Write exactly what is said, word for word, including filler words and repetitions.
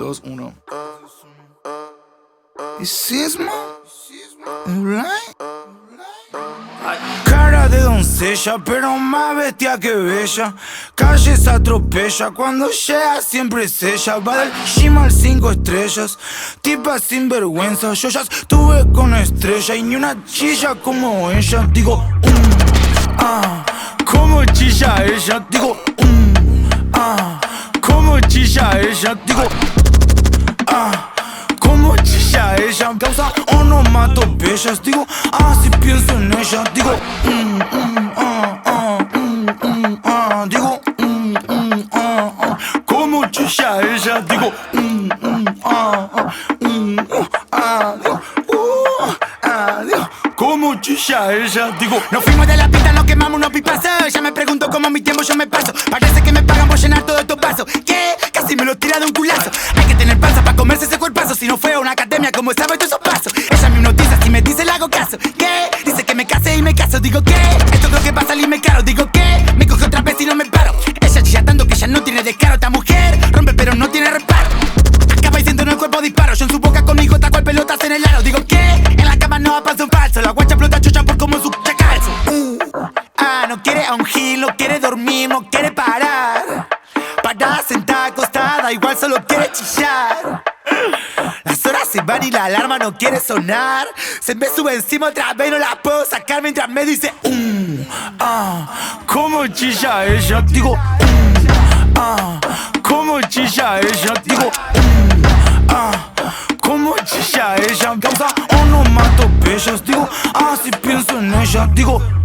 dos, uno. ¿Y Sismo? Right? Cara de doncella, pero más bestia que bella. Calle se atropella, cuando llega siempre es ella. Va del gym al cinco estrellas, tipa sin vergüenza. Yo ya estuve con estrella y ni una chilla como ella. Digo, um, ah, como chilla ella. Digo, um, ah, como chilla ella. Digo, ah, como chilla ella. Causa onomatopeyas. Digo, ah, si pienso en ella. Digo, mm, mm, ah, ah, mm, mm, ah. Digo, mm, mm, ah, ah. Como chilla ella. Digo, mm, mm, ah, ah, mm, uh, ah. Digo, uh, ah, digo, como chilla ella. Digo, nos fuimos de la pista, nos quemamos unos pipazos. Ya me pregunto cómo mi tiempo yo me paso. Parece que me pagan por llenar todo estos pasos. ¿Qué? Casi me lo tira de un culazo. Hay que tener panza para comerse ese cuerpazo. Si no fue a una academia, como sabe todos esos pasos. Ella me hipnotiza, si me dice le hago caso. ¿Qué? Dice que me case y me caso. Digo, ¿qué? Esto creo que va a salirme caro. Digo, ¿qué? Me coge otra vez y no me paro. Ella chilla tanto que ya no tiene descaro. Esta mujer rompe pero no tiene reparo. Acaba diciendo en el cuerpo disparo. Yo en su boca conmigo taco el pelotas en el aro. Digo, ¿qué? En la cama no pasa un falso. La guacha explota chucha por como su chacalzo. Uh, ah, no quiere a un gil, no quiere dormir, no quiere parar. Para sentada acostada, igual solo quiere chillar. Las horas se van y la alarma no quiere sonar. Se me sube encima otra vez, no la puedo sacar mientras me dice um, ah, como chilla ella. Digo, um, ah, como chilla ella. Digo, um, ah, como chilla ella. Causa onomatopeyas. Digo, ah, si pienso en ella. Digo,